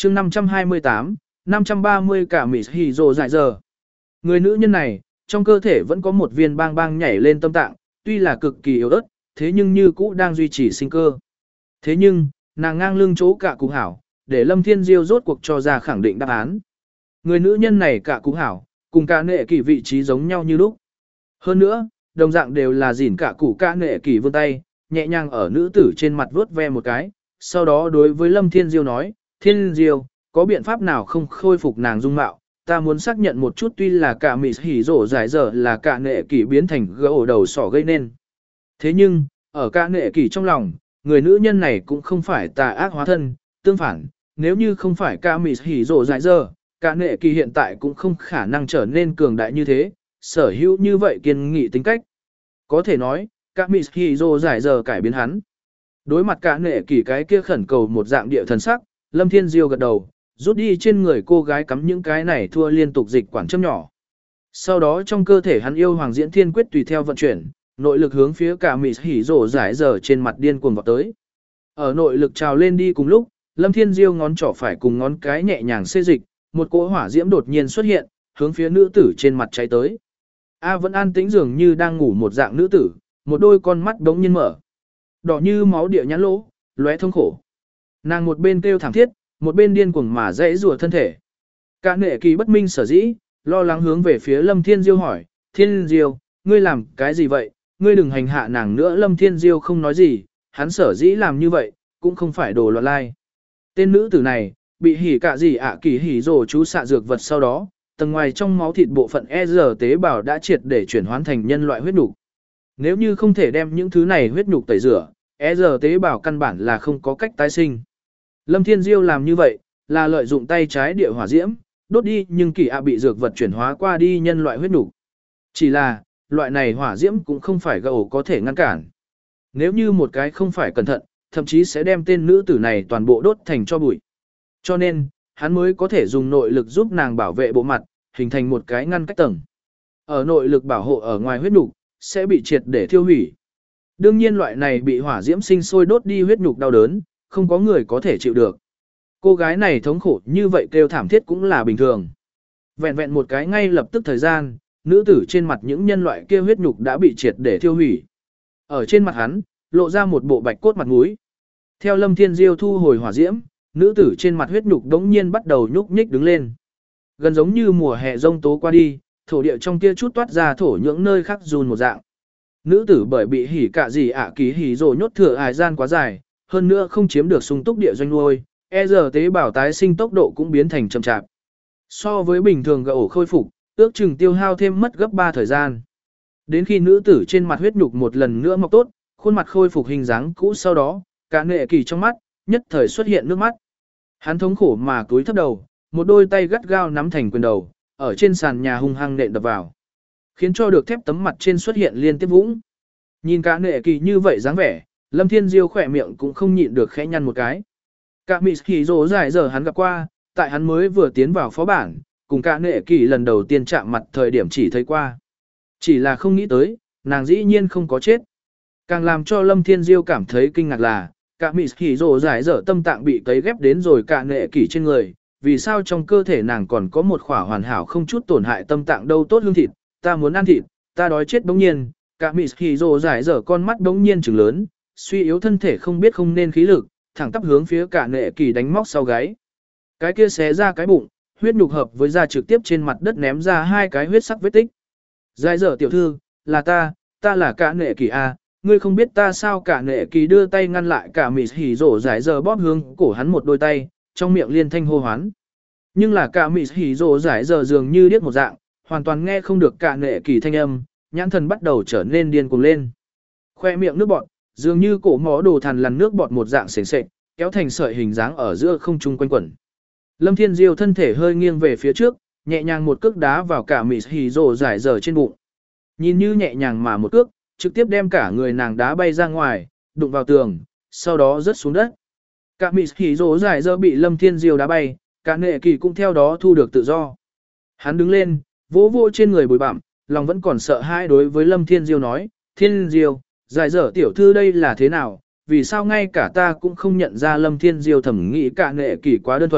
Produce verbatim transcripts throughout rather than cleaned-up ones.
chương năm trăm hai mươi tám, năm trăm ba mươi cả mịt hỉ rồ dại giờ. Người nữ nhân này, trong cơ thể vẫn có một viên bang bang nhảy lên tâm tạng, tuy là cực kỳ yếu ớt, thế nhưng như cũ đang duy trì sinh cơ. Thế nhưng, nàng ngang lưng chỗ cả cụ hảo, để Lâm Thiên Diêu rốt cuộc cho ra khẳng định đáp án. Người nữ nhân này cả cụ hảo, cùng cả nệ kỳ vị trí giống nhau như lúc. Hơn nữa, đồng dạng đều là dỉn cả cụ cả nệ kỳ vươn tay, nhẹ nhàng ở nữ tử trên mặt vuốt ve một cái, sau đó đối với Lâm Thiên Diêu nói, Thiên Diêu, có biện pháp nào không khôi phục nàng dung mạo, ta muốn xác nhận một chút tuy là cả mị hỉ rổ giải dở là cả nệ kỳ biến thành gỗ đầu sỏ gây nên. Thế nhưng, ở cả nệ kỳ trong lòng, người nữ nhân này cũng không phải tà ác hóa thân, tương phản, nếu như không phải cả mị hỉ rổ giải dở, cả nệ kỳ hiện tại cũng không khả năng trở nên cường đại như thế, sở hữu như vậy kiên nghị tính cách. Có thể nói, cả mị hỉ rổ giải dở cải biến hắn. Đối mặt cả nệ kỳ cái kia khẩn cầu một dạng địa thần sắc, Lâm Thiên Diêu gật đầu, rút đi trên người cô gái cắm những cái này thua liên tục dịch quản châm nhỏ. Sau đó trong cơ thể hắn yêu hoàng diễn thiên quyết tùy theo vận chuyển, nội lực hướng phía cả mị hỉ rổ giải dở trên mặt điên cuồng vọt tới. Ở nội lực trào lên đi cùng lúc, Lâm Thiên Diêu ngón trỏ phải cùng ngón cái nhẹ nhàng xê dịch, một cỗ hỏa diễm đột nhiên xuất hiện, hướng phía nữ tử trên mặt cháy tới. A vẫn an tĩnh dường như đang ngủ một dạng nữ tử, một đôi con mắt đống nhiên mở. Đỏ như máu địa nhãn lỗ, lóe thông khổ. Nàng một bên kêu thảm thiết, một bên điên cuồng mà dãy rùa thân thể. Cả nệ kỳ bất minh sở dĩ, lo lắng hướng về phía Lâm Thiên Diêu hỏi, Thiên Diêu, ngươi làm cái gì vậy, ngươi đừng hành hạ nàng nữa. Lâm Thiên Diêu không nói gì, hắn sở dĩ làm như vậy, cũng không phải đồ loạn lai. Tên nữ tử này, bị hỉ cả gì ạ kỳ hỉ rồ chú xạ dược vật sau đó, tầng ngoài trong máu thịt bộ phận E R tế bào đã triệt để chuyển hóa thành nhân loại huyết nhục. Nếu như không thể đem những thứ này huyết nhục tẩy rửa, E R tế bào căn bản là không có cách tái sinh. Lâm Thiên Diêu làm như vậy, là lợi dụng tay trái địa hỏa diễm, đốt đi nhưng kỳ ạ bị dược vật chuyển hóa qua đi nhân loại huyết nhục. Chỉ là, loại này hỏa diễm cũng không phải gầu có thể ngăn cản. Nếu như một cái không phải cẩn thận, thậm chí sẽ đem tên nữ tử này toàn bộ đốt thành cho bụi. Cho nên, hắn mới có thể dùng nội lực giúp nàng bảo vệ bộ mặt, hình thành một cái ngăn cách tầng. Ở nội lực bảo hộ ở ngoài huyết nhục sẽ bị triệt để thiêu hủy. Đương nhiên loại này bị hỏa diễm sinh sôi đốt đi huyết nhục đau đớn, không có người có thể chịu được. Cô gái này thống khổ như vậy kêu thảm thiết cũng là bình thường. Vẹn vẹn một cái ngay lập tức thời gian, nữ tử trên mặt những nhân loại kia huyết nhục đã bị triệt để thiêu hủy. Ở trên mặt hắn, lộ ra một bộ bạch cốt mặt mũi. Theo Lâm Thiên Diêu thu hồi hỏa diễm, nữ tử trên mặt huyết nhục đống nhiên bắt đầu nhúc nhích đứng lên. Gần giống như mùa hè rông tố qua đi, thổ địa trong kia chút toát ra thổ những nơi khác run một dạng. Nữ tử bởi bị hỉ cả gì ạ ký hỉ rồi nhốt thừa hài gian quá dài, hơn nữa không chiếm được sung túc địa doanh nuôi, e giờ tế bào tái sinh tốc độ cũng biến thành chậm chạp. So với bình thường gậu khôi phục, ước chừng tiêu hao thêm mất gấp ba thời gian. Đến khi nữ tử trên mặt huyết nhục một lần nữa mọc tốt, khuôn mặt khôi phục hình dáng cũ sau đó, cả nệ kỳ trong mắt, nhất thời xuất hiện nước mắt. Hắn thống khổ mà cúi thấp đầu, một đôi tay gắt gao nắm thành quyền đầu, ở trên sàn nhà hung hăng nện đập vào, khiến cho được thép tấm mặt trên xuất hiện liên tiếp vũng. Nhìn cả nệ kỳ như vậy dáng vẻ, Lâm Thiên Diêu khỏe miệng cũng không nhịn được khẽ nhăn một cái. Cả mị kỳ rồ dài giờ hắn gặp qua, tại hắn mới vừa tiến vào phó bản, cùng cả nệ kỳ lần đầu tiên chạm mặt thời điểm chỉ thấy qua. Chỉ là không nghĩ tới, nàng dĩ nhiên không có chết. Càng làm cho Lâm Thiên Diêu cảm thấy kinh ngạc là, cả mị kỳ rồ dài giờ tâm tạng bị cấy ghép đến rồi cả nệ kỳ trên người, vì sao trong cơ thể nàng còn có một khỏa hoàn hảo không chút tổn hại tâm tạng đâu. Tốt hương thịt, ta muốn ăn thịt, ta đói chết bỗng nhiên. Cả mị kỳ rồ dài giờ con mắt bỗng nhiên trừng lớn, suy yếu thân thể không biết không nên khí lực, thẳng tắp hướng phía cả nệ kỳ đánh móc sau gáy. Cái kia xé ra cái bụng, huyết nhục hợp với da trực tiếp trên mặt đất ném ra hai cái huyết sắc vết tích. Dài dở tiểu thư, là ta, ta là cả nệ kỳ a, ngươi không biết ta sao. Cả nệ kỳ đưa tay ngăn lại cả mị hỉ rổ dài dở bóp hướng cổ hắn một đôi tay, trong miệng liên thanh hô hoán. Nhưng là cả mị hỉ rổ dài dở dường như điếc một dạng, hoàn toàn nghe không được cả nệ kỳ thanh âm, nhãn thần bắt đầu trở nên điên cuồng lên. Khoe miệng nước bọt, dường như cổ mó đồ thằn lằn nước bọt một dạng sền sệt, kéo thành sợi hình dáng ở giữa không trung quanh quẩn. Lâm Thiên Diêu thân thể hơi nghiêng về phía trước, nhẹ nhàng một cước đá vào cả mị hỉ rổ dài dở trên bụng. Nhìn như nhẹ nhàng mà một cước, trực tiếp đem cả người nàng đá bay ra ngoài, đụng vào tường, sau đó rớt xuống đất. Cả mị hỉ rổ dài dở bị Lâm Thiên Diêu đá bay, cả nệ kỳ cũng theo đó thu được tự do. Hắn đứng lên, vỗ vỗ trên người bụi bặm, lòng vẫn còn sợ hãi đối với Lâm Thiên Diêu nói, Thiên Diêu, dài dở tiểu thư đây là thế nào, vì sao ngay cả ta cũng không nhận ra. Lâm Thiên Diêu thẩm nghĩ cả nệ kỳ quá đơn thuần,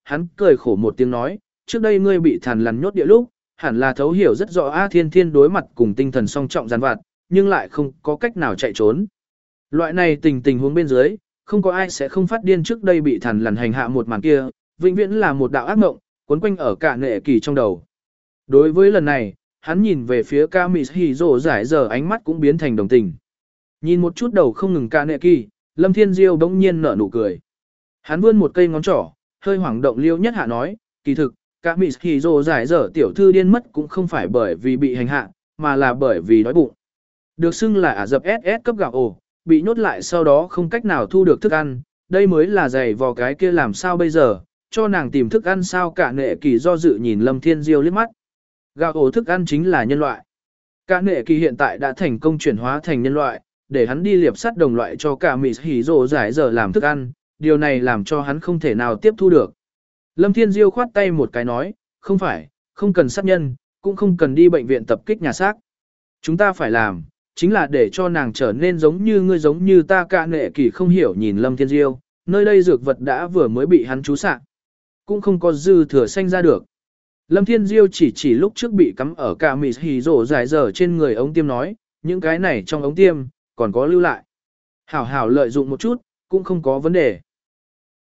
hắn cười khổ một tiếng nói, trước đây ngươi bị thằn lằn nhốt địa lúc, hẳn là thấu hiểu rất rõ A Thiên Thiên đối mặt cùng tinh thần song trọng giàn vặt, nhưng lại không có cách nào chạy trốn. Loại này tình tình huống bên dưới, không có ai sẽ không phát điên trước đây bị thằn lằn hành hạ một màn kia, vĩnh viễn là một đạo ác mộng, cuốn quanh ở cả nệ kỳ trong đầu. Đối với lần này, hắn nhìn về phía Kamihizo giải giờ ánh mắt cũng biến thành đồng tình. Nhìn một chút đầu không ngừng cả nệ kỳ, Lâm Thiên Diêu bỗng nhiên nở nụ cười. Hắn vươn một cây ngón trỏ, hơi hoảng động liêu nhất hạ nói, kỳ thực, Kamihizo giải giờ tiểu thư điên mất cũng không phải bởi vì bị hành hạ, mà là bởi vì đói bụng. Được xưng là Ả Rập ét ét cấp gạo ổ, bị nhốt lại sau đó không cách nào thu được thức ăn, đây mới là giày vò cái kia làm sao bây giờ, cho nàng tìm thức ăn sao cả nệ kỳ do dự nhìn Lâm Thiên Diêu liếc mắt. Gạo ổ thức ăn chính là nhân loại. Cả nệ kỳ hiện tại đã thành công chuyển hóa thành nhân loại, để hắn đi liệp sắt đồng loại cho cả mì hỉ rồ giải giờ làm thức ăn, điều này làm cho hắn không thể nào tiếp thu được. Lâm Thiên Diêu khoát tay một cái nói, không phải, không cần sát nhân, cũng không cần đi bệnh viện tập kích nhà xác. Chúng ta phải làm, chính là để cho nàng trở nên giống như ngươi giống như ta. Cả nệ kỳ không hiểu nhìn Lâm Thiên Diêu, nơi đây dược vật đã vừa mới bị hắn chú xạ, cũng không có dư thừa sanh ra được. Lâm Thiên Diêu chỉ chỉ lúc trước bị cắm ở cả mì hỉ rổ dài dở trên người ống tiêm nói, những cái này trong ống tiêm, còn có lưu lại. Hảo hảo lợi dụng một chút, cũng không có vấn đề.